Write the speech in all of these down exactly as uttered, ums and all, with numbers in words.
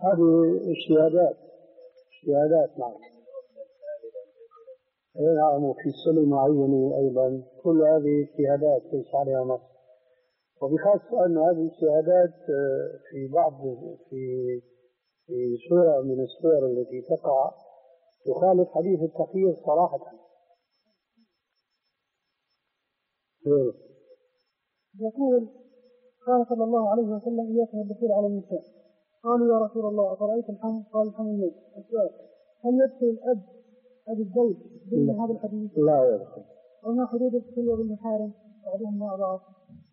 هذه اجتهادات اجتهادات نعم. نعم، وفي سن معينة أيضا، كل هذه اجتهادات ليس عليها نص. وبخاصة أن هذه الاجتهادات في بعض في في سورة من السور التي تقع تخالف حديث التخيير صراحة. يقول قال صلى الله عليه وسلم: إياكم الدخول على النساء. قالوا: يا رسول الله أفرأيت الحمل؟ قال: الحمل الموت. السؤال: هل يدخل الأب أبي الزوج ضمن هذا الحديث؟ لا يدخل. وما حدود الخلوة بالمحارم بعضهم مع بعض؟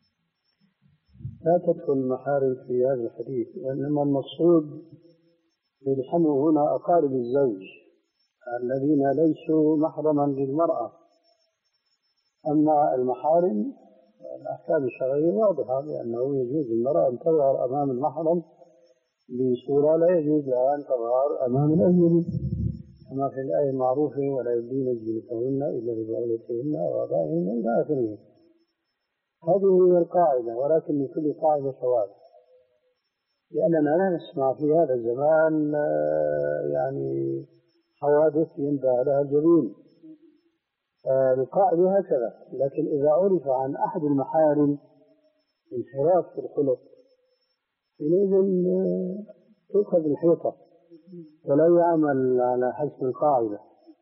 لا تدخل المحارم في هذا الحديث، وإنما المقصود بالحمل هنا أقارب الزوج الذين ليسوا محرما للمرأة. أما المحارم الأحكام الشرعية واضحة، لأنه يجوز للمرأة أن تظهر أمام المحرم بصورة لا يجوز لها أن تظهر أمام الأجنبي، كما في الآية المعروفة: ولا يبدين زينتهن إلا لبعولتهن أو آبائهن إلى آخره. هذه هي القاعدة، ولكن لكل قاعدة شواذ، لأننا لا نسمع في هذا الزمان يعني حوادث ينبغي لها الجبين. القاعدة هكذا. لكن إذا عرف عن أحد المحارم انحراف في الخلق، حينئذ تؤخذ الحيطة ولا يعمل على حسب القاعدة.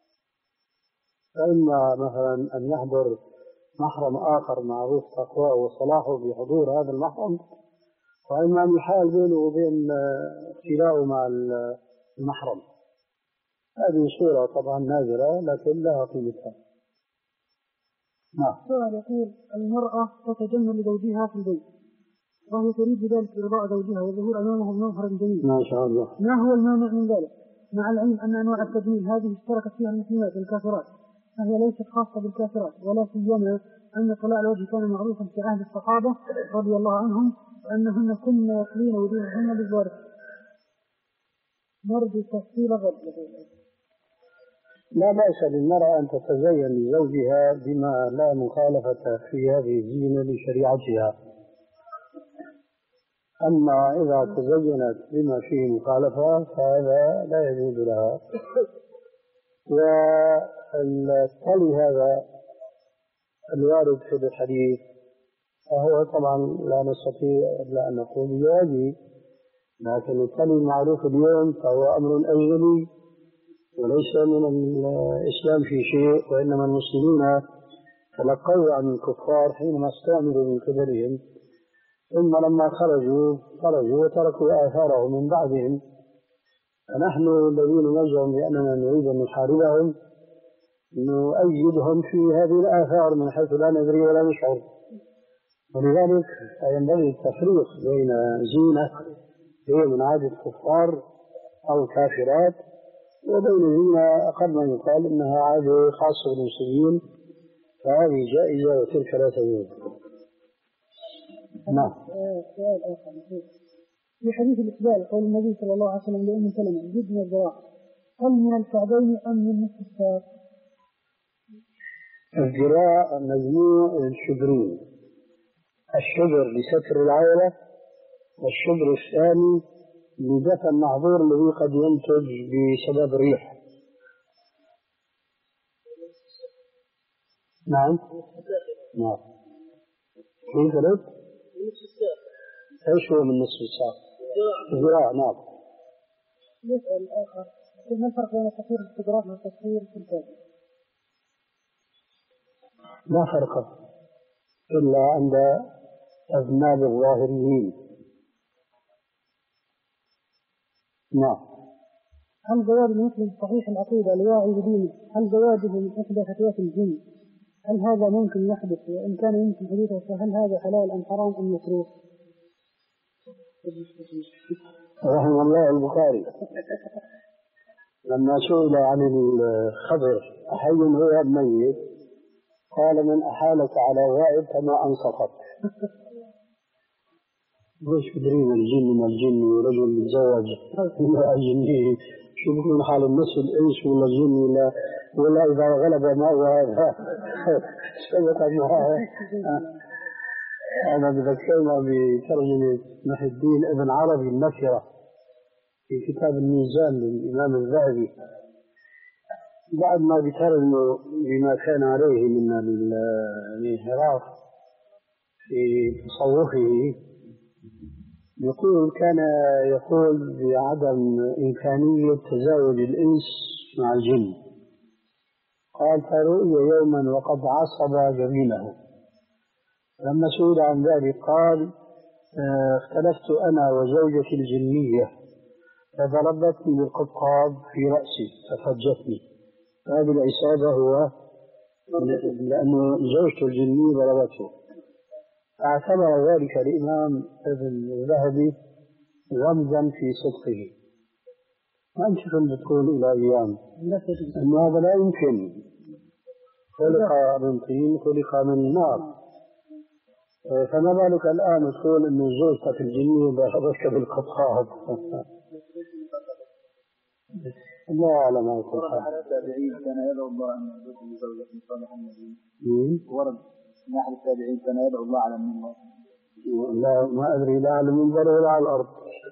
فإما مثلا أن يحضر محرم آخر معروف تقواه وصلاحه بحضور هذا المحرم، وإما أن يحال بينه وبين اختلاءه مع المحرم. هذه صورة طبعا نادرة لكن لها قيمتها. نعم. السؤال يقول: المرأة تتجمل لزوجها في البيت وهي تريد بذلك إرضاء زوجها والظهور أمامه بمظهر جميل، ما شاء الله، ما هو المانع من ذلك؟ مع العلم أن أنواع التجميل هذه اشتركت فيها المسلمات والكافرات، فهي ليست خاصة بالكافرات، ولا سيما أن طلاع الوجه كان معروفا في عهد الصحابة رضي الله عنهم، وأنهن كن يخلين وجوههن بالظاهر. نرجو تفصيل الرد. لا بأس للمرأة أن تتزين لزوجها بما لا مخالفة في هذه الزينة لشريعتها. أما إذا تزينت بما فيه مخالفة فهذا لا يجوز لها. والتالي هذا الوارد في الحديث فهو طبعا لا نستطيع إلا أن نقول بجوازه، لكن التالي المعروف اليوم فهو أمر أجنبي وليس من الإسلام في شيء، وإنما المسلمين تلقوا عن الكفار حينما استعملوا من قبلهم، ثم لما خرجوا خرجوا وتركوا آثارهم من بعدهم. فنحن الذين نزعم بأننا نريد أن نحاربهم نؤيدهم في هذه الآثار من حيث لا ندري ولا نشعر. ولذلك ينبغي التفريق بين زينة هي من عادة الكفار أو كافرات وبين زينة أقل ما يقال إنها عادة خاصة بالمسلمين، فهذه جائزة وتلك لا تجوز. نعم. سؤال آخر في حديث الإقبال قول النبي صلى الله عليه وسلم لأم سلمة: جدنا الذراع، هل من الكعبين أم من نصف الساق؟ الذراع مجموع الشبرين، الشبر لستر العورة، والشبر الثاني لدفع المحظور الذي قد ينتج بسبب الريح. نعم. نعم. كيف قلت؟ ايش هو من نصف الساق؟ الذراع. نعم. يسأل آخر: ما الفرق بين تطهير الاستدراك والتطهير في الكعب؟ لا فرق إلا عند أذناب الظاهريين. نعم. هل زواج المسلم صحيح العقيدة لواعي بدينه هل زواجه من إحدى فتيات الجن هل هذا ممكن يحدث؟ وإن كان يمكن حدوثه فهل هذا حلال أم حرام أم مكروه؟ رحمه الله البخاري لما سئل عن الخبر أحي هو ميت قال: من أحالك على غائب فما أنصفك. وش بدرين الجن ما الجن ورجل متزوج ولا جنيه، شو بيكون حال النص الإنس ولا الجن ولا ولا إذا غلب ما هذا سبق معه. أنا بذكرنا بترجمة محي الدين ابن عربي النكرة في كتاب الميزان للإمام الذهبي بعد ما ذكر إنه بما كان عليه من الانحراف في تصوفه، يقول كان يقول بعدم إمكانية تزاوج الإنس مع الجن. قال فرؤي يوما وقد عصب جبينه، لما سئل عن ذلك قال اختلفت أنا وزوجتي الجنية فضربتني بالقبقاب في رأسي ففجتني. هذه العصابة هو لأنه زوجته الجنية ضربته. اعتبر ذلك الإمام ابن الذهبي رمزا في صدقه. ما يمكن تقول إلى أيام أن هذا لا يمكن، خلق من طين خلق من نار، فما بالك الآن تقول أن زوجتك الجنية ضربتك بالقبقاب. الله أعلم ما يقول. التابعين كان يدعو الله أن يرزقه زوجة صالحة النبي. ورد من أحد التابعين كان يدعو الله على المنبر. لا ما أدري لا على المنبر ولا على الأرض.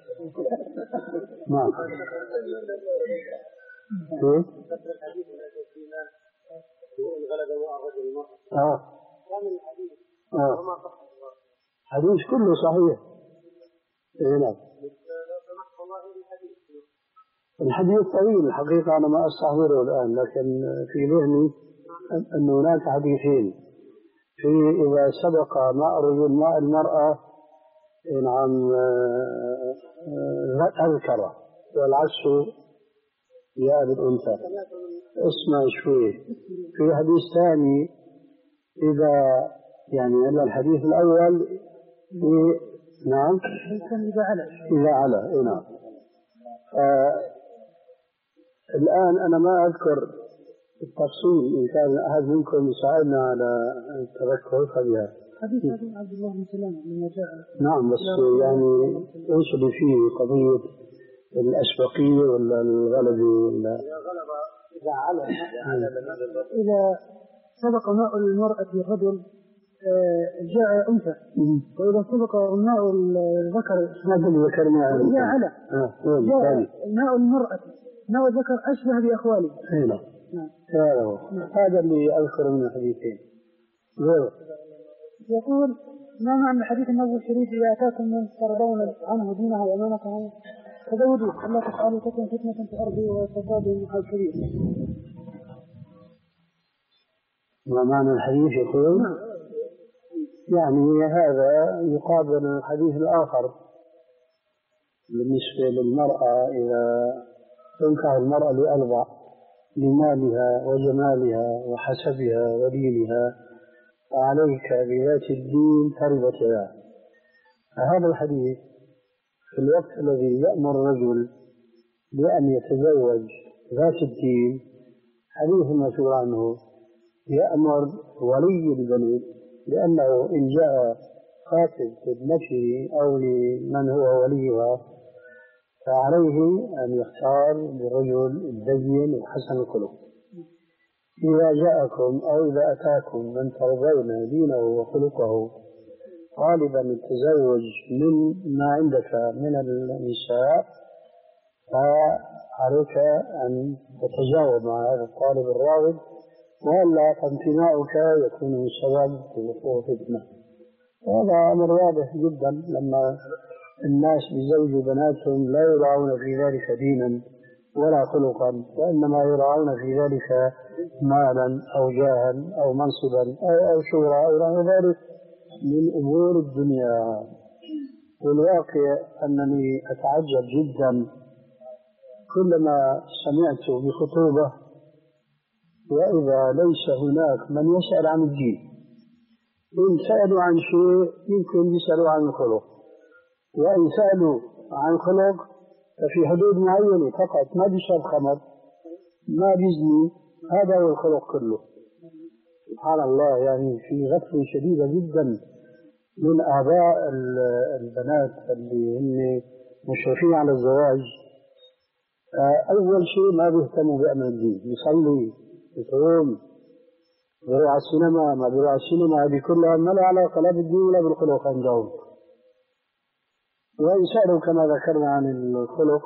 نعم. كيف؟ آه. آه. حديث كله صحيح. إيه نعم. الحديث طويل الحقيقة، أنا ما أستحضره الآن، لكن في ذهني أن هناك حديثين في إذا سبق ماء الرجل ماء المرأة نعم أذكر والعكس يا بالأنثى. اسمع شوي. في حديث ثاني إذا يعني أن الحديث الأول في نعم إذا على إذا على إيه نعم. الآن أنا ما أذكر التفصيل، إن كان أحد منكم يساعدنا على التذكر فبها. حديث عبد الله بن سلام لما جاء. نعم بس يعني إيش اللي فيه قضية الأسبقية ولا الغلبة ولا إذا على إذا سبق ماء المرأة الرجل جاء أنثى، وإذا سبق ماء الذكر هذا اللي ذكرناه جاء على جاء ماء المرأة ماء الذكر أشبه بأخواله. نعم. هذا اللي أذكر من الحديثين. يقول ما معنى الحديث النبوي الشريف إذا أتاكم من ترضون عنه دينه وأمانته فزوجوه ألا تفعلوا تكن فتنة في الأرض وفساد كبير. ما معنى الحديث يقول؟ نعم. يعني هذا يقابل الحديث الآخر بالنسبة للمرأة إذا تنكح المرأة لأربع: لمالها وجمالها وحسبها ودينها، فعليك بذات الدين تربت يداك. هذا الحديث في الوقت الذي يأمر الرجل بأن يتزوج ذات الدين حديث مسؤول عنه، يأمر ولي البنت لأنه إن جاء خاطب ابنته أو لمن هو وليها فعليه أن يختار بالرجل الدين الحسن الخلق. إذا جاءكم أو إذا أتاكم من ترضون دينه وخلقه غالبا التزوج من ما عندك من النساء، فعليك أن تتجاوب مع هذا الطالب الراغب، وإلا فامتناعك يكون من سبب وقوع فتنة. وهذا أمر واضح جدا لما الناس بيزوجوا بناتهم لا يراعون في ذلك دينا ولا خلقا، وإنما يراعون في ذلك مالا أو جاها أو منصبا أو, أو شهرة أو غير ذلك من أمور الدنيا. والواقع أنني أتعجب جدا كلما سمعت بخطوبة وإذا ليس هناك من يسأل عن الدين. إن سألوا عن شيء يمكن يسألوا عن الخلق، وإن سألوا عن خلق ففي حدود معينة فقط، ما بيشرب خمر ما بيزني، هذا هو الخلق كله. سبحان الله، يعني في غفلة شديدة جدا من آباء البنات اللي هم مشرفين على الزواج. أول شيء ما بيهتموا بأمر الدين، يصلي يصوم بيروح على السينما ما بيروح على السينما، هذه كلها ما لها علاقة لا بالدين ولا بالخلق عندهم. وإن سألوا كما ذكرنا عن الخلق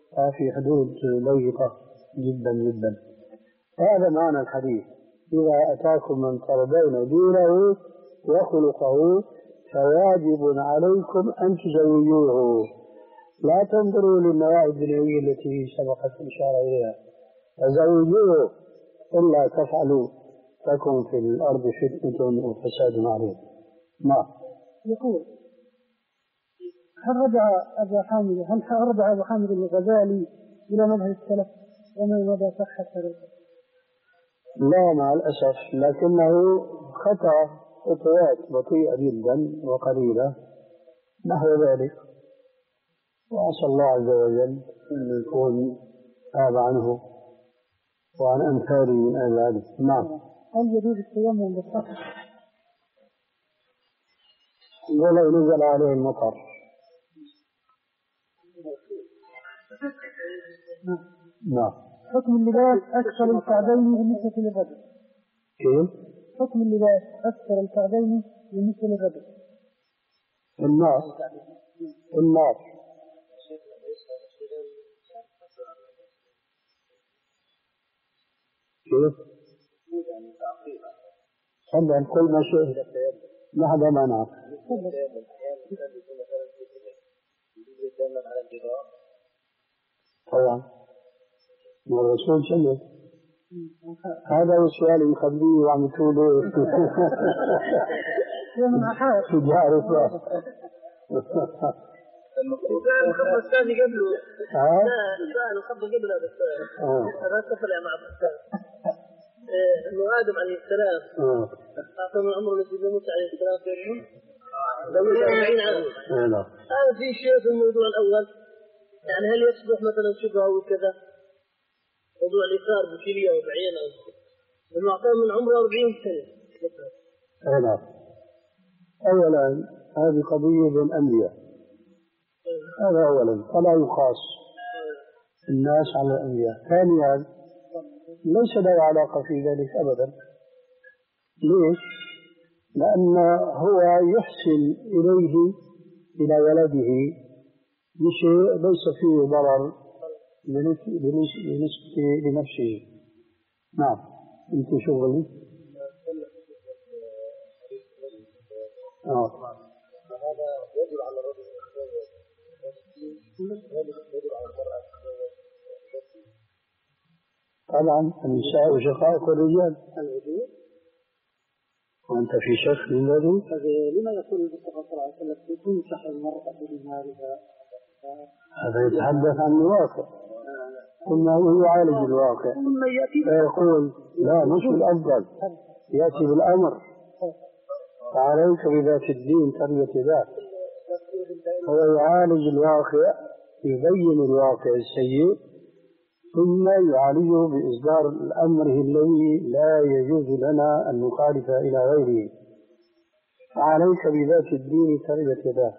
في حدود ضيقة جدا جدا. هذا معنى الحديث: إذا أتاكم من ترضون دينه وخلقه فواجب عليكم أن تزوجوه. لا تنظروا للنواحي الدنيوية التي سبقت الإشارة إليها، فزوجوه، إلا تفعلوا تكن في الأرض فتنة وفساد عظيم. نعم. يقول: هل رجع أبو حامد هل رجع أبو حامد الغزالي إلى مذهب السلف وما مدى صحة هذا؟ لا مع الأسف، لكنه خطأ خطوات بطيئة جدا وقليلة نحو ذلك، وأسأل الله عز وجل أن يكون تاب عنه وعن أمثاله من أهل العلم. نعم. هل يجوز التيمم بالصخر ولو نزل عليه المطر؟ نعم. حكم اللباس أكثر الكعبين بالنسبة للرجل. كيف؟ حكم اللباس أكثر الكعبين بالنسبة للرجل. النار النار كيف؟ خلنا نقول ما شئت، ما حدا ما نعرف. طبعا والرسول سلم. هذا هو السؤال اللي مخبيه وعملتوا له تجارة. السؤال الخطبة الثاني قبله السؤال الخطبة قبل هذا السؤال هذا سفر مع السؤال إنه آدم عليه السلام أعطى من عمره الذي موسى عليه السلام بينهم لو أربعين عام. هذا في شيء في الموضوع الأول، يعني هل يصبح مثلا شبهه وكذا موضوع الإثار بكلية وبعين أو إنه أعطاه من عمره أربعين سنة. نعم. أولا هذه قضية بين أنبياء، هذا أولا، فلا يقاس الناس على الأنبياء. ثانيا ليس له علاقة في ذلك أبدا. ليش؟ لأن هو يحسن إليه إلى ولده بشيء ليس فيه ضرر بالنسبة لنفسه. نعم. أنت شغلي؟ آه. هذا يجب على الرجل يجب على المرأة. طبعا النساء شقائق الرجال. وأنت في شك من ذلك؟ لما يقول المصطفى صلى الله عليه وسلم يكون صح المرأة بمالها؟ هذا يتحدث عن الواقع، إنه يعالج الواقع فيقول لا مش الأفضل، يأتي بالأمر فعليك بذات الدين تربية ذات. هو يعالج الواقع، يبين الواقع السيء، ثم يعالجه بإصدار الأمر الذي لا يجوز لنا أن نخالف إلى غيره. فعليك بذات الدين تربية ذات.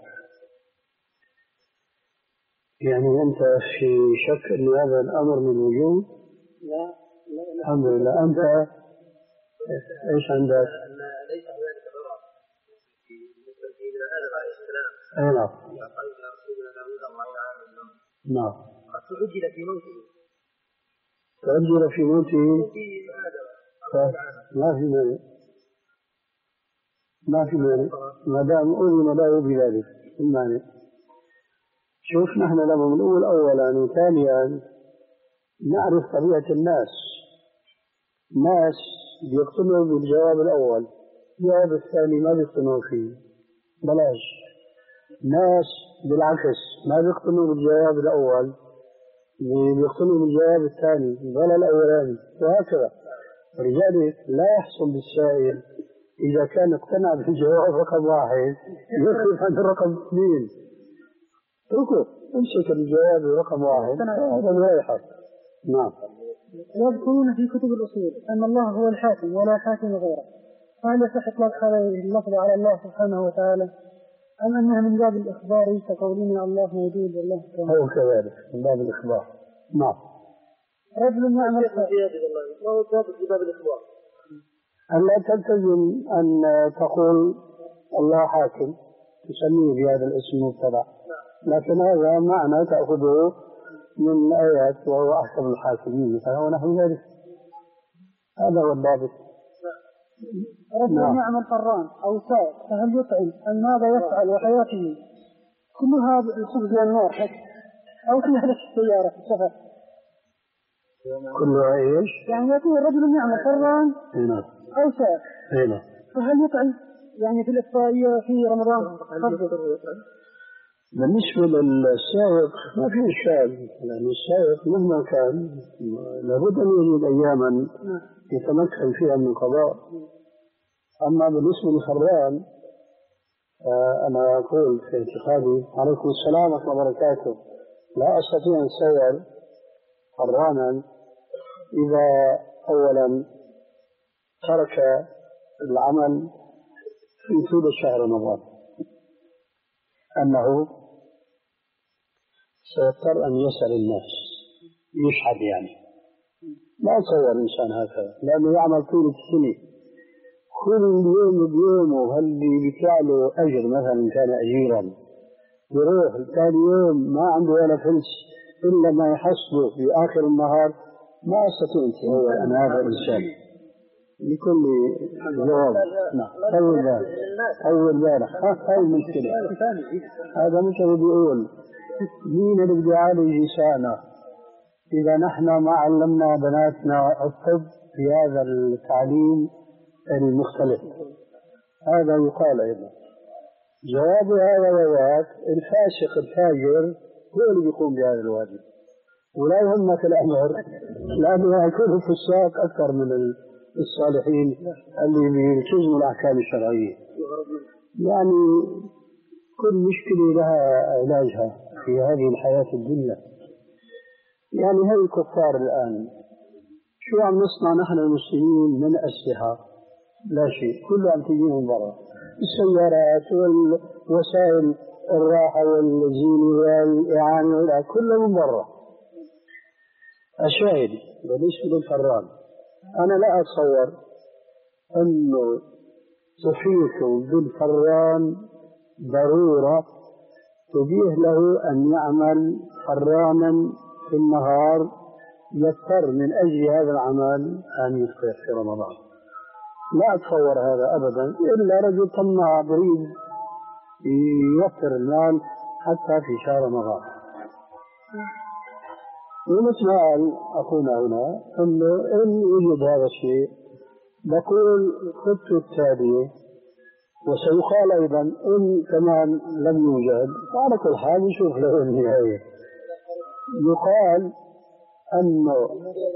يعني أنت في شك أن هذا الأمر من وجود؟ لا. الحمد لله. أنت إيش عندك؟ ليس هنالك ضرر بالنسبة إلى آدم عليه السلام. أي نعم. قال رسولنا داود الله تعالى نعم. قد تعجل في موته. تعجل في موته. ما في مانع. ما في مانع ما دام أذن له بذلك. المانع. شوف نحن لما بنقول أولا وثانيا نعرف طبيعة الناس. ناس بيقتنعوا بالجواب الأول، الجواب الثاني ما بيقتنعوا فيه، بلاش. ناس بالعكس ما بيقتنعوا بالجواب الأول، بيقتنعوا بالجواب الثاني ولا الأولاني، وهكذا. ولذلك لا يحصل للسائل إذا كان اقتنع بالجواب رقم واحد يخرج عن رقم اثنين. اتركه، امسك الجواب رقم واحد، هذا ما يحصل. نعم. يذكرون في كتب الأصول أن الله هو الحاكم ولا حاكم غيره، فهل يصح إطلاق هذا اللفظ على الله سبحانه وتعالى أم أنها من باب الإخبار كقولنا الله موجود والله كامل؟ هو كذلك من باب الإخبار. نعم. رجل يعمل ما هو ثابت في باب الإخبار؟ أن لا تلتزم أن تقول الله حاكم تسميه بهذا الاسم مبتدأ، لكن هذا معنى تأخذه من الآيات وهو أحكم الحاكمين مثلا ونحو ذلك. هذا هو الضابط. رجل يعمل فران أو سائق فهل يطعم؟ أم ماذا يفعل وحياته كلها الخبز والنار أو تهلك السيارة في السفر؟ كلها إيش؟ يعني يكون رجل يعمل فران هنا أو سائق هنا فهل يطعم؟ يعني في الإفطارية في رمضان بالنسبة للسائق ما في إشكال، لأن السائق مهما كان لابد أن يجد أياما يتمكن فيها من القضاء. أما بالنسبة للفران أنا أقول في اعتقادي عليكم السلام ورحمة الله وبركاته لا أستطيع أن أسير فرانا إذا أولا ترك العمل في طول شهر رمضان، أنه سيضطر أن يسأل الناس يشحد، يعني لا يتصور الإنسان هكذا لأنه يعمل طول السنة كل يوم بيومه، هل بيطلع له أجر مثلا كان أجيرا يروح ثاني يوم ما عنده ولا فلس إلا ما يحصله في آخر النهار، ما أستطيع أن أتصور أن هذا إنسان لكل جواب. نعم أول ذلك أول ذلك هاي المشكلة. هذا مثل بيقول مين اللي بده يعالج نساءنا إذا نحن ما علمنا بناتنا الطب في هذا التعليم المختلف؟ هذا يقال أيضا. جواب هذا وذاك الفاسق الفاجر هو اللي يقوم بهذا الواجب ولا يهمك الأمر، لأنه يكون الفساق أكثر من الصالحين اللي يلتزموا الأحكام الشرعية. يعني كل مشكلة لها علاجها في هذه الحياة الدنيا. يعني هذه الكفار الآن شو عم نصنع نحن المسلمين من أسلحة؟ لا شيء، كله عم تجي من برا، السيارات والوسائل الراحة والزينة والإعانة كله من برا. الشاهد بالنسبة للفران أنا لا أتصور أنه تحيط بالفران ضرورة تبيه له أن يعمل فرانا في النهار يضطر من أجل هذا العمل أن يفطر في رمضان. لا أتصور هذا أبدا، إلا رجل طماع بريد يوفر المال حتى في شهر رمضان. ومثل ما قال أخونا هنا أنه إن يوجد هذا الشيء بقول خطة التالية، وسيقال أيضا إن كمان لم يوجد فعلى كل حال نشوف له النهاية. يقال أنه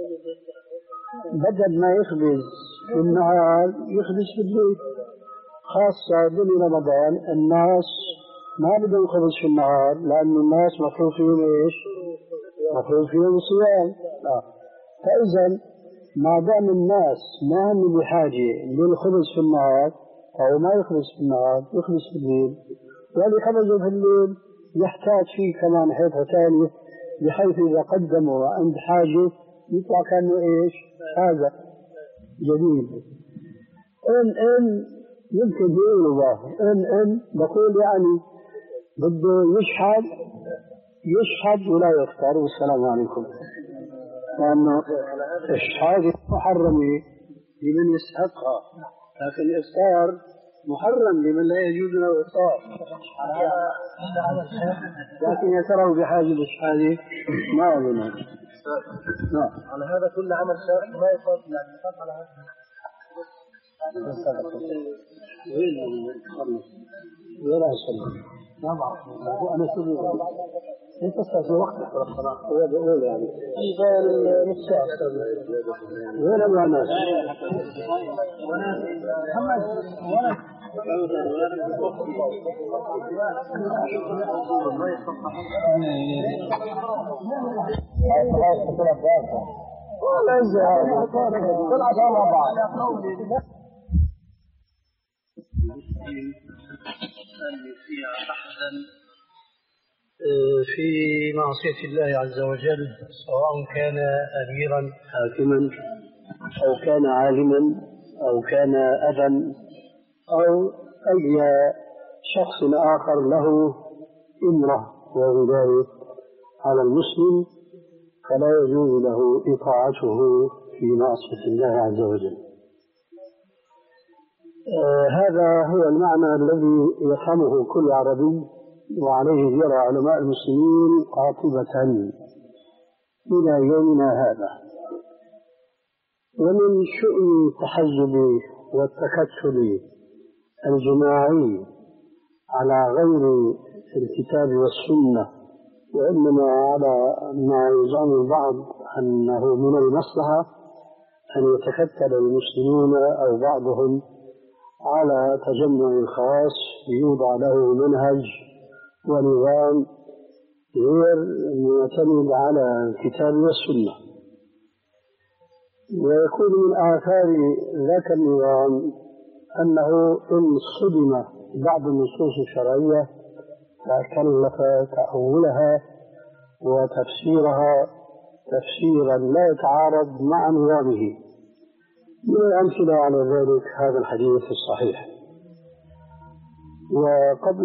بدل ما يخبز في النهار يخبز في الليل، خاصة بين رمضان الناس ما بدهم يخبز في النهار لأن الناس مفروض فيهم إيش؟ مفروض فيهم الصيام. آه. فإذا ما دام الناس ما هم بحاجة للخبز في النهار أو ما يخبز في النهار يخبز في الليل، واللي خبزه في الليل يحتاج فيه كمان حيثة ثانية بحيث إذا قدموا عند حاجة يطلع كأنه إيش؟ هذا جديد. إن إن يمكن يقولوا باه إن إن بقول يعني بده يشحد يشحد ولا يفطر والسلام عليكم، لأنه الشحاد محرم لمن يستحقها، لكن الإفطار محرم لمن لا يجوز له الإفطار. لكن يتروا بحاجة للشحاد ما أظن. على هذا كل عمل شرعي ما يصاب يعني يصاب على هذا. وين خلص ولا شيء ما بعرف أنا شو أنت في وقتك الصلاة هو بيقول يعني قال نص ساعة وين أبغى ناس محمد ولا ولا إذا طلعت على بعض أن يطيع أحدا في معصية الله عز وجل، سواء كان أميرا حاكما أو كان عالما أو كان أبا أو أي شخص آخر له إمرة وولاية على المسلم، فلا يجوز له إطاعته في معصية الله عز وجل. آه هذا هو المعنى الذي يفهمه كل عربي، وعليه جرى علماء المسلمين قاطبة إلى يومنا هذا. ومن شؤم التحزب والتكتل الجماعي على غير الكتاب والسنة، وإنما على ما يزعم البعض أنه من المصلحة أن يتكتل المسلمون أو بعضهم على تجمع خاص يوضع له منهج ونظام غير معتمد على الكتاب والسنة، ويكون من آثار ذاك النظام أنه إن صدم بعض النصوص الشرعية تكلف تأولها وتفسيرها تفسيرا لا يتعارض مع نظامه. من الأمثلة على ذلك هذا الحديث الصحيح. وقبل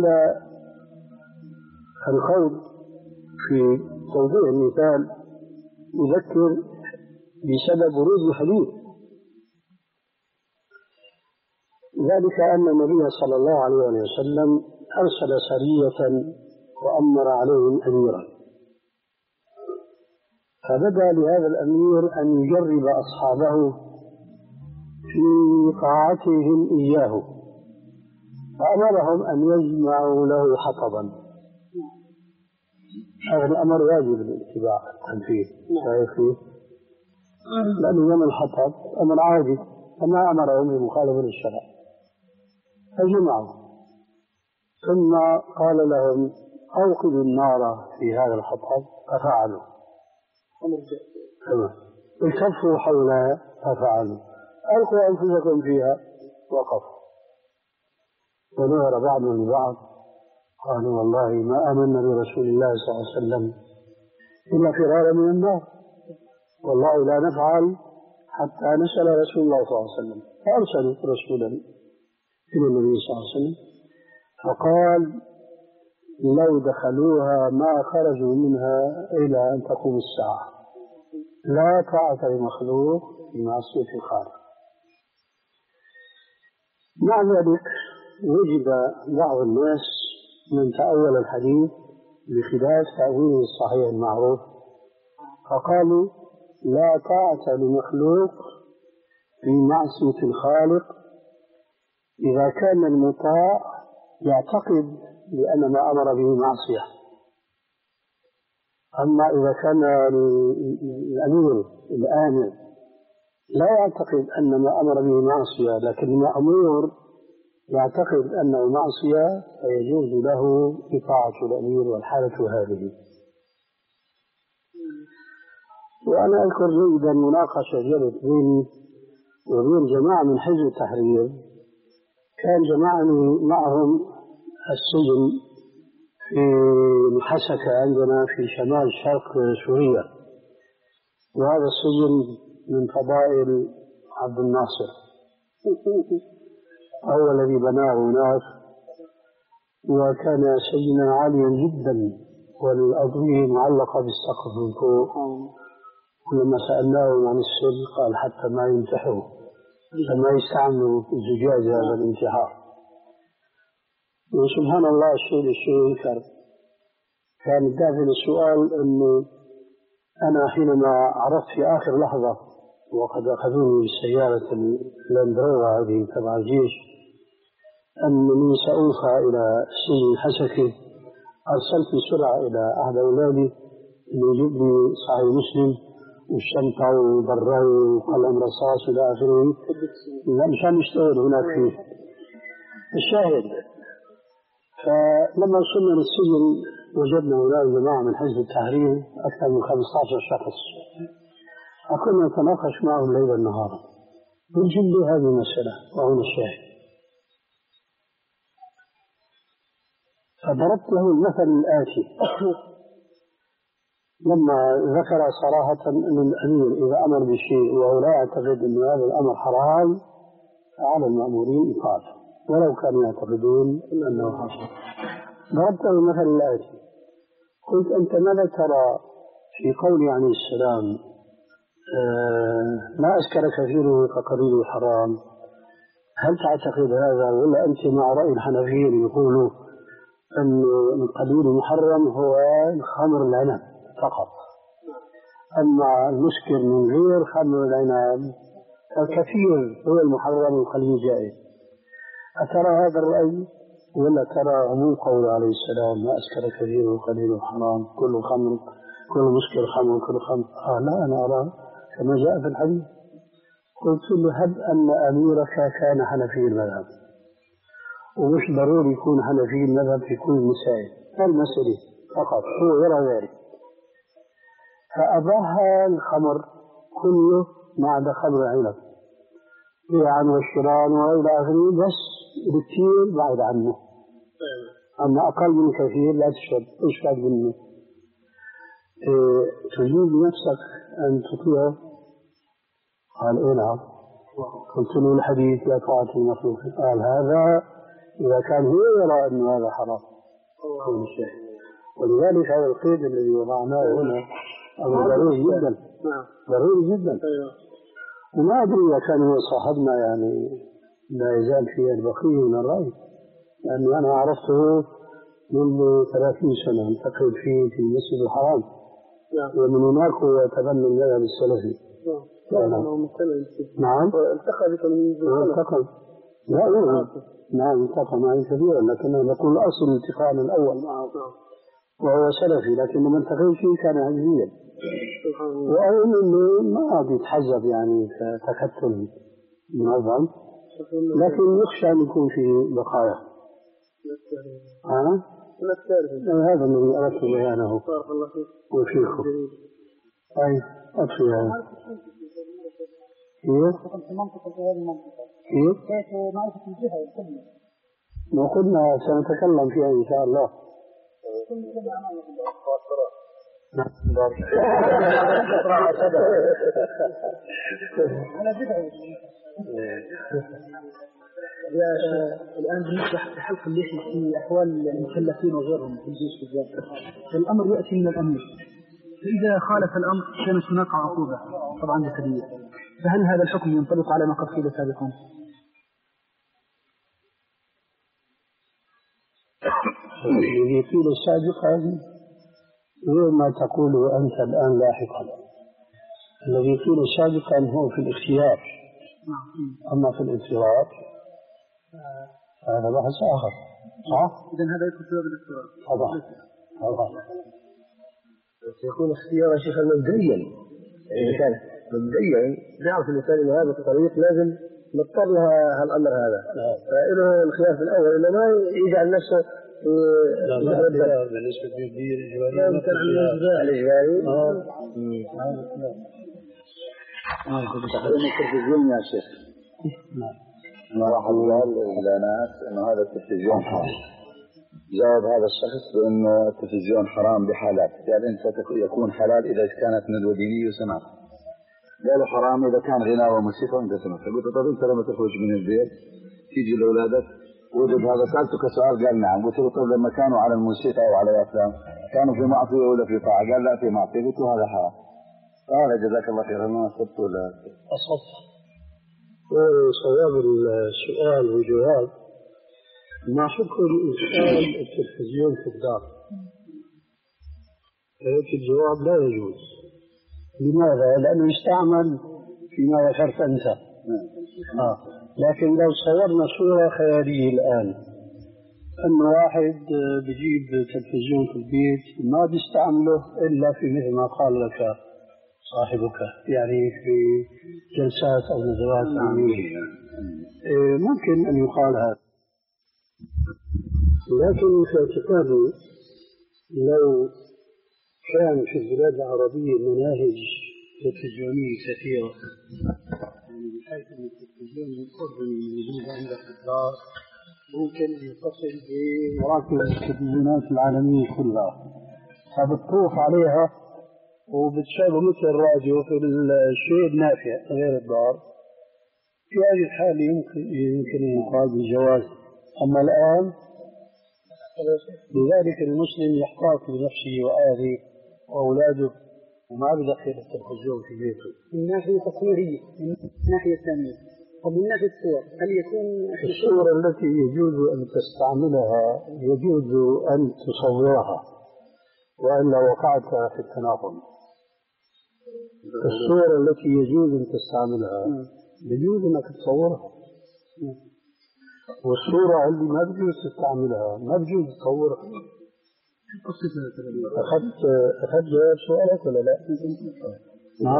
الخوض في توضيح المثال أذكر بسبب ورود الحديث، ذلك أن النبي صلى الله عليه وسلم أرسل سرية وأمر عليهم أميرا، فبدأ لهذا الأمير أن يجرب أصحابه في طاعتهم إياه، فأمرهم أن يجمعوا له حطبا. هذا الأمر واجب الاتباع التنفيذ، شايف فيه؟ لأنه يوم الحطب أمر عادي، فما أمرهم بمخالفة الشرع، فجمعوا. ثم قال لهم أوقدوا النار في هذا الحطب، ففعلوا. التفوا حولها، ففعلوا. ألقوا أنفسكم فيها، وقفوا. ونظر بعضهم لبعض قالوا والله ما آمنا برسول الله صلى الله عليه وسلم إلا فرارا من النار، والله لا نفعل حتى نسأل رسول الله صلى الله عليه وسلم. فأرسلوا رسولا إلى النبي صلى الله عليه وسلم فقال لو دخلوها ما خرجوا منها إلى أن تقوم الساعة، لا طاعة لمخلوق في معصية الخالق. مع ذلك وجد بعض الناس من تأول الحديث بخلاف تأويله الصحيح المعروف، فقالوا لا طاعة لمخلوق في معصية الخالق إذا كان المطاع يعتقد بأن ما أمر به معصية. أما إذا كان الأمير الآمر لا يعتقد أن ما أمر به معصية، لكن المأمور يعتقد أنه معصية، فيجوز له إطاعة الأمير، والحالة هذه. وأنا أذكر جيدا مناقشة جرت بيني وبين جماعة من حزب التحرير، كان جمعني معهم السجن في الحسكة عندنا في شمال شرق سوريا، وهذا السجن من فضائل عبد الناصر، هو الذي بناه هناك، وكان سجنا عاليا جدا والأضوية معلقة بالسقف من فوق. ولما سألناه عن السر قال حتى ما يمتحوا، لما يستعملوا الزجاج هذا الانتحار. وسبحان الله الشيء الشيء يذكر، كان دافع السؤال أنه أنا حينما عرفت في آخر لحظة وقد أخذوني بالسيارة اللاندروفر هذه تبع الجيش أنني سأوصى إلى سجن الحسكة، أرسلت بسرعة إلى أحد أولادي أن يجيب لي صحيح مسلم والشنطة والبراوي وقلم رصاص إلى آخره، مشان نشتغل هناك فيه. الشاهد، فلما وصلنا للسجن وجدنا هناك جماعة من حزب التحرير أكثر من خمسة عشر شخص، فكنا نتناقش معهم ليلا نهارا ونجل هذه المسألة. وهنا الشاهد، فضربت له المثل الآتي لما ذكر صراحة أن الأمير إذا أمر بشيء وهو لا يعتقد أن هذا الأمر حرام فعلى المأمورين إطاعته ولو كانوا يعتقدون أنه حرام. ضربت له المثل الآتي، قلت أنت ماذا ترى في قول عليه السلام ما أسكر كثيره كقليل حرام، هل تعتقد هذا ولا أنت مع رأي الحنفية اللي يقولوا أن القليل محرم هو خمر العنب فقط، أما المسكر من غير خمر العنب الكثير هو المحرم والقليل جائز؟ أترى هذا الرأي ولا ترى عموم قول عليه السلام ما أسكر كثيره وقليل حرام، كل خمر كل مسكر خمر كل خمر؟ آه لا، أنا أرى كما جاء في الحديث. قلت له هب أن أميرك كان حنفي المذهب، ومش ضروري يكون حنفي المذهب في كل المسائل، المسألة فقط هو يرى ذلك، فأباها الخمر كله ما عدا خمر العنب بيعا والشران وإلى آخره، بس بكثير بعد عنه، أما أقل من كثير لا تشرب اشرب منه. إيه تجيب نفسك أن تطيعه؟ قال إيه نعم. قلت له الحديث لا طاعة المخلوق، قال هذا إذا كان هو يرى أن هذا حرام كل شيء. ولذلك هذا القيد الذي وضعناه هنا أمر ضروري جدا، ضروري جدا. وما أدري إذا كان هو صاحبنا يعني لا يزال فيه البقية من الرأي، لأنه أنا عرفته منذ ثلاثين سنة انتقل فيه في المسجد الحرام، ومن هناك هو تبنى المذهب السلفي. نعم التقى بك من التقى لا نعم نعم التقى معي كثيرا، لكن نقول أصل الالتقاء الأول معه وهو سلفي، لكن لما التقيت فيه كان هجريا، وأظن أنه ما بيتحزب يعني كتكتل منظم، لكن يخشى أن يكون فيه بقايا. ها؟ هذا الذي أردت بيانه وفيكم. أي أطفي هذا كيف؟ كيف؟ ما قلنا سنتكلم فيها إن شاء الله. الآن بالنسبة لحلق اللحية في أحوال المكلفين وغيرهم في الجيش بالذات، الأمر يأتي من الأمير، فإذا خالف الأمر كانت هناك عقوبة طبعا جسدية، فهل هذا الحكم ينطبق على ما قد قيل سابقا؟ الذي قيل سابقا غير ما تقوله أنت الآن لاحقا. الذي قيل سابقا هو في الاختيار، أما في الانفراد هذا بحث آخر. صح؟ إذن هذا يكون سبب الاختيار. طبعا طبعا يكون اختيار يا شيخ مبدئيا، إذا كان مبدئيا يعرف الإنسان أن هذا الطريق لازم نضطر لها هالأمر هذا، فإنه الخيار في الأول إنه ما يجعل نفسه لا لا لا بالنسبة للدية الإجبارية يمكن عن الإجباري. آه آه التلفزيون يا شيخ. نعم. أنا واحد قال إلى ناس إنه هذا التلفزيون حرام، جاوب هذا الشخص بأنه التلفزيون حرام بحالات، قال أنت يكون حلال إذا كانت ندوة دينية وسمعت، قالوا حرام إذا كان غناء وموسيقى وأنت سمعت. قلت طب أنت لما تخرج من البيت تيجي لأولادك وجد هذا، سألتك سؤال قال نعم، قلت له طب لما كانوا على الموسيقى أو على الأفلام كانوا في معصية ولا في طاعة؟ قال لا في معصية. قلت له هذا حرام. قال جزاك الله خير. أنا أصبت ولا أصبت؟ صواب السؤال والجواب ما حكم إدخال التلفزيون في الدار؟ هيك الجواب لا يجوز. لماذا؟ لأنه يستعمل فيما ذكرت أنت. آه. لكن لو صورنا صورة خيالية الآن أن واحد بيجيب تلفزيون في البيت ما بيستعمله إلا في مثل ما قال لك صاحبك، يعني في جلسات أو ندوات علمية، ممكن أن يقال هذا. لكن في اعتقادي لو كان في البلاد العربية مناهج تلفزيونية كثيرة، يعني بحيث أن التلفزيون يقرب من الوجود عندك في الدار، ممكن يتصل بمراكز التلفزيونات العالمية كلها، فبتطوف عليها وبتشغل مثل الراديو في الشيء النافع غير الدار. في هذه الحالة يمكن يمكن يقال بالجواز. أما الآن لذلك المسلم يحتاط لنفسه وأهله وأولاده وما بدخل التلفزيون في بيته. من ناحية تصويرية، من ناحية ثانية، ومن ناحية الصور، هل يكون الصورة التي يجوز أن تستعملها يجوز أن تصورها وإلا وقعت في التناقض. الصورة التي يجوز أن تستعملها يجوز أنك تصورها، والصورة اللي ما بجوز تستعملها ما بجوز تصورها. أخذت أخذت جواب سؤالك ولا لا؟ نعم.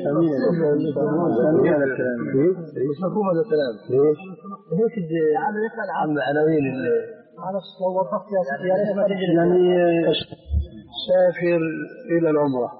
مش مفهوم هذا الكلام. ليش؟ هيك هذا يسأل عن عناوين على صور يعني سافر إلى العمرة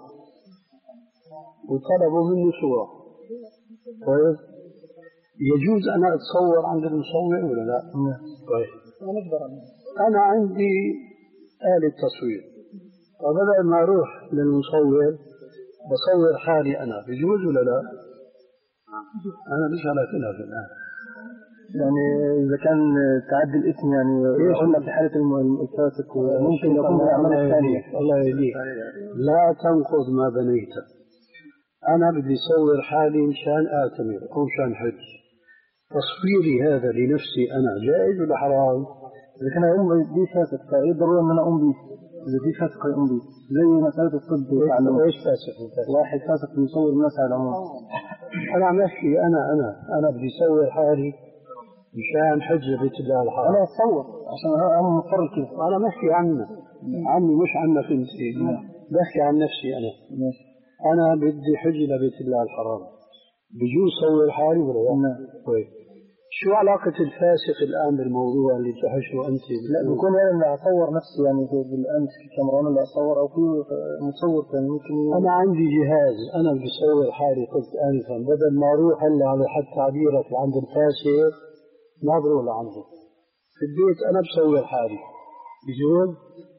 وطلبوا مني صورة، طيب يجوز أنا أتصور عند المصور ولا لا؟ طيب أنا عندي آلة تصوير، فبدل ما أروح للمصور بصور حالي أنا، بيجوز ولا لا؟ أنا مش على خلاف الآن. يعني إذا كان تعدي الاسم يعني قلنا في حالة الفاسق ممكن يكون الأعمال الثانية. الله يهديك، لا تنقض ما بنيته. أنا بدي أصور حالي مشان أعتمر أو مشان حج، تصويري هذا لنفسي أنا جائز ولا حرام؟ إذا كان يقوم بي فاسق فإيه ضروري أن أنا أقوم بيه؟ إذا في فاسق يقوم بيه زي مسألة الطب. إيش فاسق؟ واحد فاسق بيصور الناس على العموم. أنا عم أحكي أنا أنا أنا بدي أصور حالي مشان حج بيت الله الحرام. أنا أتصور عشان أنا مضطر كده. أنا ما أحكي عنه عني مش عنك أنت، بحكي عن نفسي أنا. أنا بدي حج لبيت الله الحرام، بجوز صور حالي ولا لا؟ طيب شو علاقة الفاسق الآن بالموضوع اللي تحشه أنت؟ لا بكون أنا اللي أصور نفسي يعني بالأمس كاميرون اللي أصور أو في مصور كان ممكن. أنا عندي جهاز أنا بدي أصور حالي قلت آنفا، بدل ما أروح هلا على حد تعبيرك لعند الفاسق ما بروح لعنده في البيت أنا بصور حالي، بجوز؟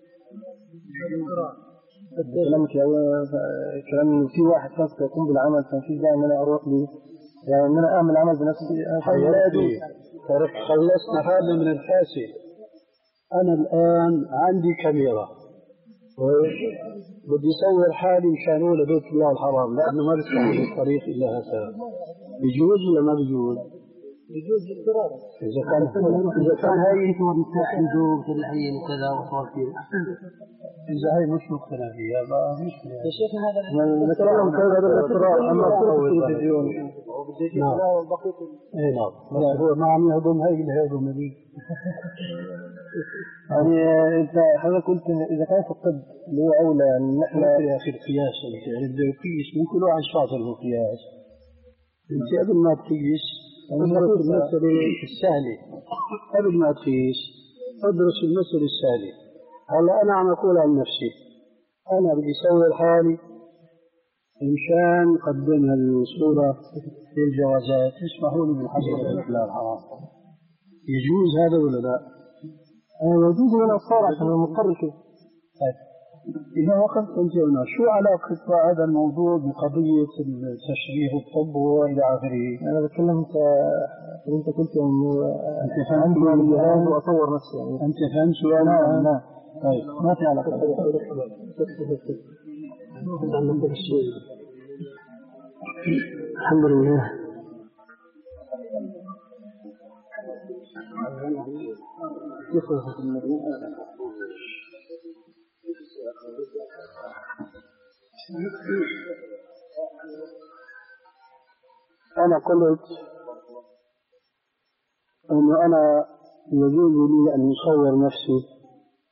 كلامك كلام في واحد فاسق يقوم بالعمل فمفيش داعي ان انا اروح لي يعني ان انا اعمل عمل بنفسي. حياتي خلصنا حالنا من الفاسق. انا الان عندي كاميرا بدي اصور حالي مشان اقول بيت الله الحرام لانه ما بيفتح الطريق الا هكذا، بيجوز ولا ما بيجوز؟ يجوز اضطرارا. اذا كان اذا كان هاي صور مفتاح عنده مثل العين وكذا وصور كذا إذا هي مش مقتنع فيها بقى مشكلة. يا شيخنا هذا الاضطرار هذا الاضطرار أما صورة التلفزيون. نعم. إيه نعم. بس هو ما عم يهضم هاي اللي هيهضم هذيك. يعني أنت حضرتك قلت إذا كان في الطب اللي هو أولى يعني نحن يا أخي القياس يعني بده يقيس مو كل واحد شاطر في القياس. أنت قبل ما تقيس ادرس المسألة السهلة، قبل ما تقيس ادرس المسألة السهلة. هلا أنا عم أقول عن نفسي أنا بدي أصور حالي مشان قدمها الصورة في الجوازات، اسمحوا لي بالحجر الإسلام الحرام، يجوز هذا ولا لا؟ يجوز أن أصور عشان مضطر كده. إذا وقفت أنت هنا شو علاقة هذا الموضوع بقضية التشريح والطب وإلى آخره؟ أنا بتكلم أنت أنت قلت إنه أنت فهمت الجهاز وأصور نفسي يعني. أنت فهمت سؤال؟ نعم نعم. طيب ما في علاقة. الحمد لله. أنا قلت أنه أنا يجوز لي أن أصور نفسي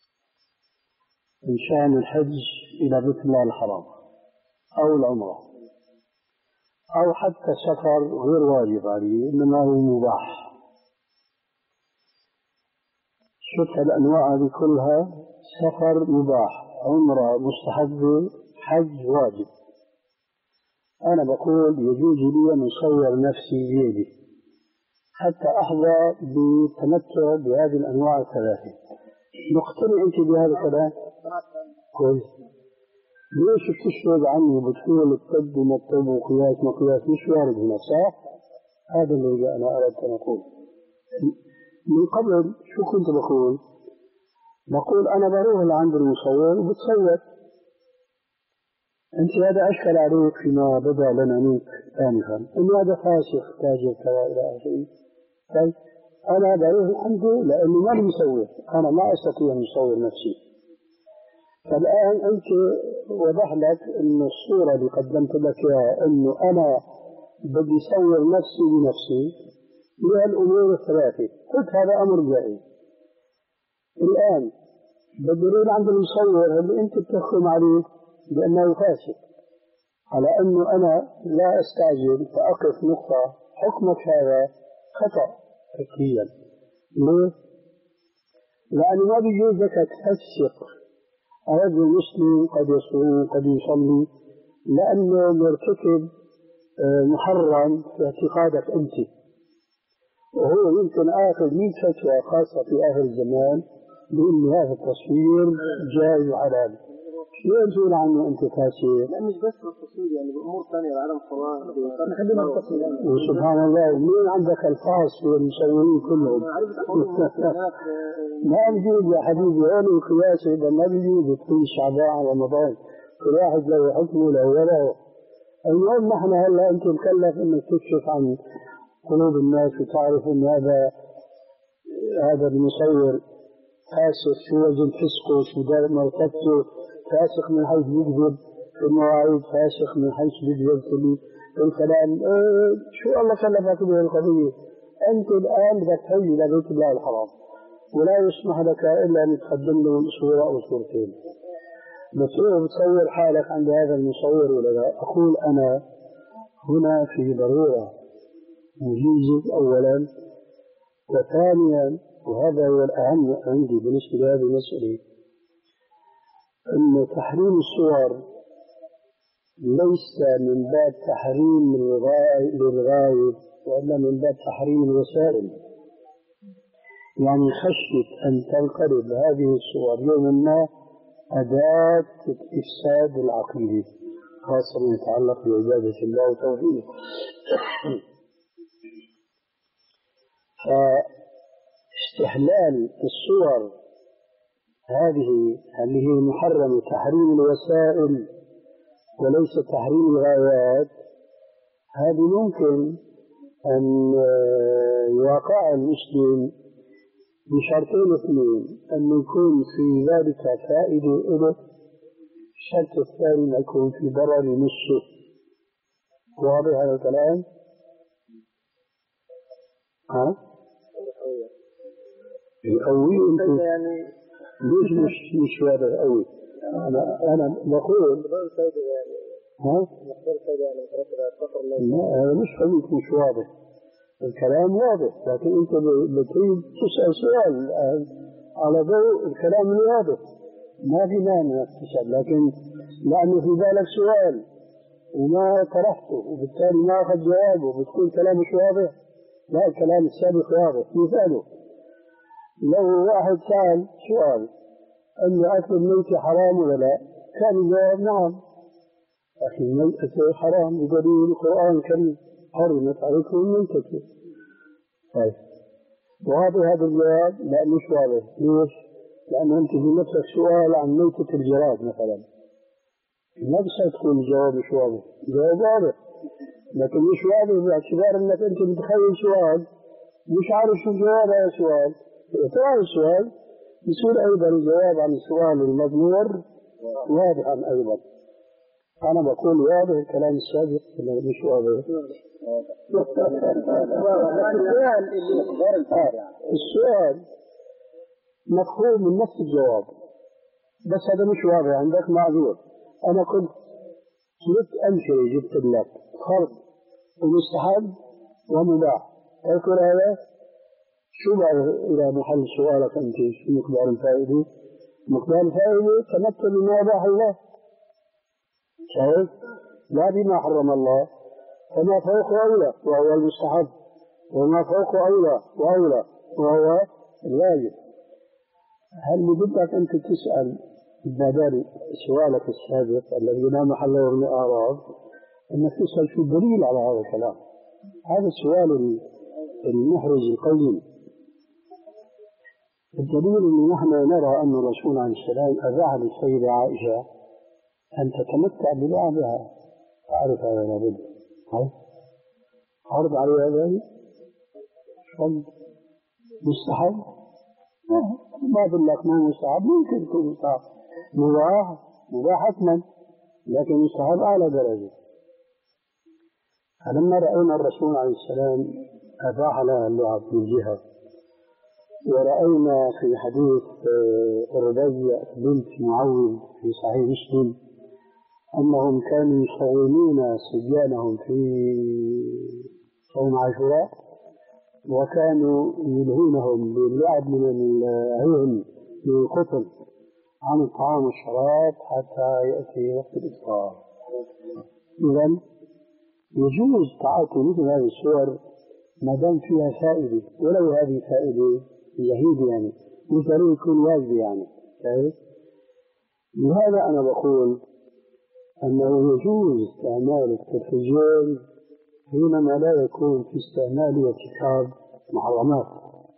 من شأن الحج إلى بيت الله الحرام أو العمرة أو حتى سفر غير واجب عليه إنما هو مباح. شفت الأنواع هذه كلها سفر مباح، عمرة مستحبة، حج واجب. أنا بقول يجوز لي أن أصور نفسي بيدي حتى أحظى بالتمتع بهذه الأنواع الثلاثة. مقتنع أنت بهذا الكلام؟ كويس. ليش بتشرب عني وبتقول الطب ومكتب وقياس مقياس؟ مش وارد هنا صح؟ هذا اللي أنا أردت أن أقول. من قبل شو كنت بقول؟ بقول أنا بروح لعند المصور وبتصور أنت هذا أشكل عليك فيما بدا لنا منك آنفا أن هذا فاسق تاجر كذا إلى آخره. طيب أنا بروح عنده لأنه ما بيصور، أنا ما أستطيع أن أصور نفسي. فالآن أنت وضح لك أن الصورة اللي قدمت لك إياها أنه أنا بدي أصور نفسي بنفسي من الأمور الثلاثة، قلت هذا أمر جائز. الآن بدي عند المصور اللي أنت بتحكم عليه بأنه فاسق، على أنه أنا لا أستعجل فأقف نقطة حكمك هذا خطأ فكريا. ليه؟ لأنه ما بيجوز لك تفسق رجل مسلم قد يصوم قد يصلي لأنه مرتكب محرم في اعتقادك أنت، وهو يمكن آخذ مئة فتوى خاصة في آخر الزمان بأن هذا التصوير جائز وحلال. شو تقول عنه أنت فاسد؟ لا مش بس التصوير، يعني بأمور ثانية العالم صلاة وسبحان الله مين عندك الفاظ في المصورين كلهم؟ ما بيجوز يا حبيبي هون القياس إذا ما بيجوز في شعبان رمضان كل واحد له حكمه له وله. اليوم نحن هلا أنت مكلف إنك تكشف عن قلوب الناس وتعرف إن هذا هذا المصور فاسق، شو وجه فسقه، شو دار مرتبته، فاسق من حيث يكذب في المواعيد، فاسق من حيث يكذب في الكلام. اه شو الله كلفك به القضية؟ أنت الآن بدك تهيئ لبيت الله الحرام ولا يسمح لك إلا أن تقدم له صورة أو صورتين. بتصير بتصور حالك عند هذا المصور ولا لا؟ أقول أنا هنا في ضرورة مجيزة أولا، وثانيا وهذا هو الأهم عندي بالنسبة لهذه المسألة، أن تحريم الصور ليس من باب تحريم للغاية وإلا من باب تحريم الوسائل. يعني خشية أن تنقلب هذه الصور يوما ما أداة إفساد العقيدة خاصة ما يتعلق بعبادة الله وتوحيده. فاستحلال الصور هذه اللي هي محرمة تحريم الوسائل وليس تحريم الغايات، هذه ممكن أن يوقع المسلم بشرطين اثنين، أن يكون في ذلك فائدة له، الشرط الثاني أن يكون في ضرر نفسه. واضح هذا الكلام؟ ها؟ يقوي أنت يعني ليش مش مش واضح قوي؟ أنا أنا بقول ها؟ لا أنا مش خليك مش واضح، الكلام واضح، لكن أنت بتريد تسأل سؤال على ضوء الكلام الواضح، ما في مانع تسأل، لكن لأنه في بالك سؤال وما طرحته وبالتالي ما أخذ جوابه بتكون كلام مش واضح. لا الكلام السابق واضح. مثاله لو واحد سأل سؤال أن أكل الميت حرام ولا لا، كان الجواب نعم، أخي الميتة حرام بدليل القرآن الكريم حرمت عليكم الميتة. طيب واضح هذا الجواب؟ لا مش واضح. ليش؟ لأن أنت بنفسك سؤال عن ميتة الجراد مثلا، ما بصير تكون الجواب مش واضح. الجواب واضح لكن مش واضح باعتبار أنك أنت متخيل سؤال مش عارف شو الجواب على السؤال. إطلاع السؤال يصير أيضا الجواب عن السؤال المضمور واضحا أيضا. أنا بقول واضح الكلام السابق مش واضح. السؤال مفهوم من نفس الجواب بس هذا مش واضح عندك معذور. أنا قلت ثلاث أمثلة جبت لك، فرض ومستحب ومباح، أذكر هذا شو بعد إلى محل سؤالك أنت شو مقدار الفائدة؟ مقدار الفائدة تمثل بما أباح الله، شايف؟ لا بما حرم الله، فما فوق أولى وهو المستحب، وما فوق أولى وأولى وهو الواجب. هل بدك أنت تسأل بدل سؤالك السابق الذي لا محل له من الأعراض أنك تسأل شو الدليل على هذا الكلام؟ هذا السؤال المحرج القيم. الدليل أن نحن نرى أن الرسول عليه السلام أباح للسيدة عائشة أن تتمتع بلعبها، تعرف هذا لابد. عرض عليها ذلك مستحب، ما بقول لك ما مستحب، ممكن يكون مستحب، مباح مباح حتما، لكن مستحب أعلى درجة. فلما رأينا الرسول عليه السلام أباح لها اللعب من جهة، ورأينا في حديث ربيع بنت معوذ في صحيح مسلم أنهم كانوا يصومون صبيانهم في صوم عاشوراء، وكانوا يلهونهم باللعب من العين من القطن عن الطعام والشراب حتى يأتي وقت الإفطار. إذن يجوز تعاطي مثل هذه الصور ما دام فيها فائدة، ولو هذه فائدة زهيدة يعني مش ضروري يكون واجب يعني. لهذا أنا بقول أنه يجوز استعمال التلفزيون حينما لا يكون في استعمال وارتكاب محرمات،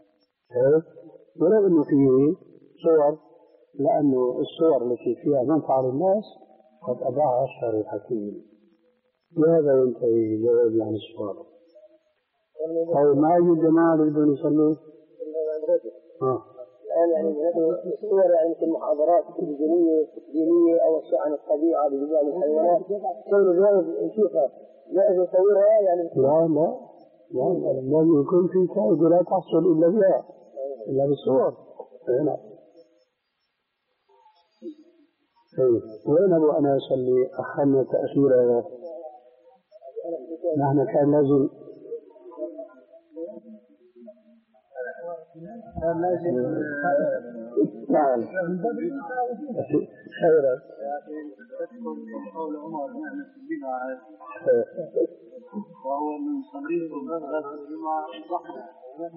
ولو أنه فيه صور، لأنه الصور التي فيها منفعة للناس قد أباعها الشرع الحكيم. وهذا ينتهي جوابي عن السؤال. طيب ما يوجد جماعة يريدون يصلوا؟ اه الآن يعني الصور يعني في المحاضرات التلفزيونية الدينية أو أشياء عن الطبيعة بجميع الحيوانات صور جائز نشوفها، جائز نصورها يعني؟ لا لا لا لازم يكون في فائدة لا تحصل إلا بها، إلا بالصور. هنا وين أبو أنا أصلي أخذنا تأخير، نحن كان لازم كان لازم نعم خيرا قول عمر نحن سبينا وهو من صديق المغرب بما صحنا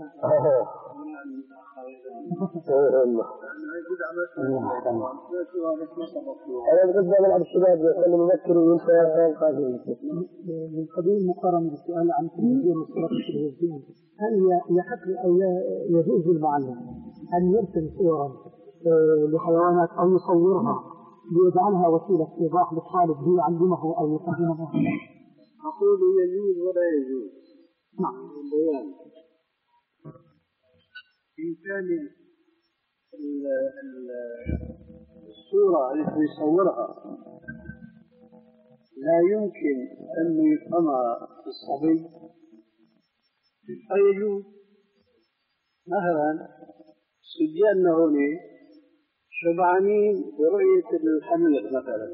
أنا بقول بلعب الشباب أنا مذكر وأنت فاهم قادم. من قبيل مقارنة السؤال عن التلفزيون والصورة التلفزيون، هل يحق أو يجوز للمعلم أن يرسم صورا لحيوانات أو يصورها ليجعلها وسيلة إيضاح للطالب ليعلمه أو يفهمه؟ أقول يجوز ولا يجوز. نعم. بيان إن كان الصورة التي يصورها لا يمكن أن يفهمها الصبي فيجوز. مثلا صبياننا هنا شبعانين برؤية الحمير مثلا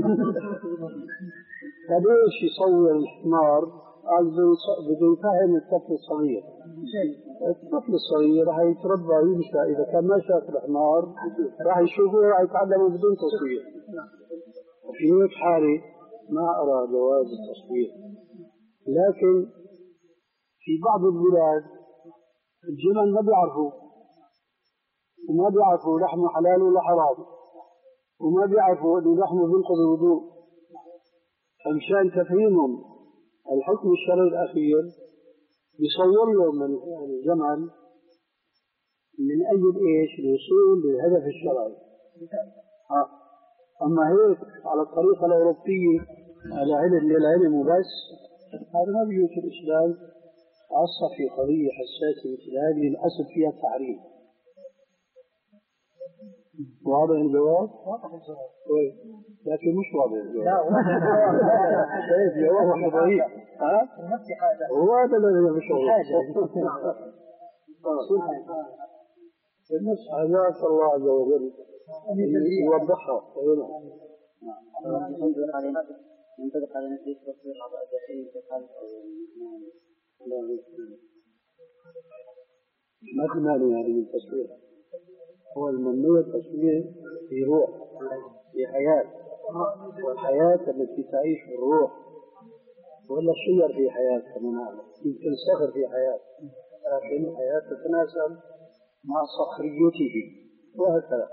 فليش يصور الحمار؟ بده يفهم الطفل الصغير. الطفل الصغير راح يتربى ويمشى، إذا كان ما شاف الحمار راح يشوفه راح يتعلمه بدون تصوير. وفي هيك حالة ما أرى جواز التصوير. لكن في بعض البلاد الجمل ما بيعرفوا، وما بيعرفوا لحمه حلال ولا حرام، وما بيعرفوا أن لحمه بينقض الوضوء. فمشان تفهيمهم الحكم الشرعي الأخير يصور لهم الجمل من أجل إيش؟ الوصول للهدف الشرعي. آه. أما هيك على الطريقة الأوروبية على علم للعلم وبس، هذا ما بيجوز في الإسلام، خاصة في قضية حساسة مثل هذه الأصل فيها التعريف. واضح الجواب؟ واضح الجواب. طيب لكن مش واضح الجواب. لا طيب جواب ضعيف. ها؟ نفس حاجة. هو هذا الذي مش حاجة. النص حاجات الله عز وجل يوضحها. ينطبق على نفسه تصوير أعضاء الداخلية في القلب أو ما في مانع يعني من تصوير. هو الممنوع التصوير في روح، في حياة، والحياة التي تعيش في الروح، ولا الشجر في حياة كما نعلم، يمكن الصخر في حياة، لكن الحياة تتناسب مع صخريته وهكذا.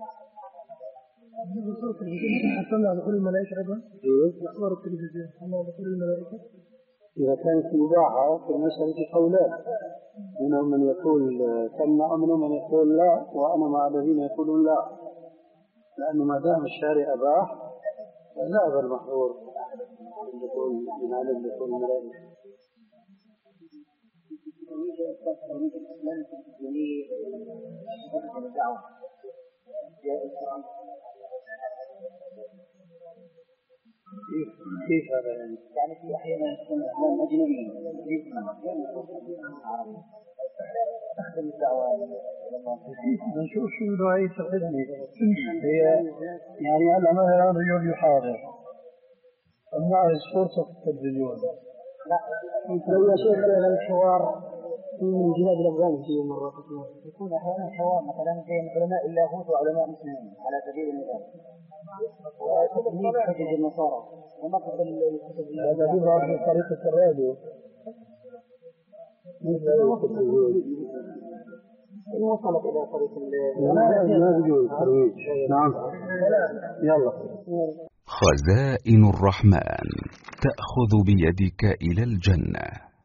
صورة التلفزيون حصلنا على دخول الملائكة أيضا؟ إيه؟ صور التلفزيون حصلنا على دخول الملائكة؟ إذا كانت مباحة في المسألة قولان، منهم من يقول تمنع ومنهم من يقول لا، وأنا مع الذين يقولون لا، لأنه ما دام الشارع أباح ذهب المحظور يكون من علم يكون ملائكة. كيف كيف هذا يعني؟ يعني في أحيانا يكون أهلان أجنبيين تخدم الدعوة نشوف شو نوعية الخدمة هي يعني هلا مثلا رجل يحاضر الناس فرصة في التلفزيون. لا لو يا شيخ الحوار من جهاد الأفغان في مرة يكون أحيانا حوار مثلا بين علماء اللاهوت وعلماء مسلمين على سبيل المثال وتطبيق حجج النصارى ونقد الكتب هذا بيظهر في طريقة الراديو إن وصلت إلى طريق ما بيجوز الترويج. نعم يلا. خزائن الرحمن تأخذ بيدك إلى الجنة.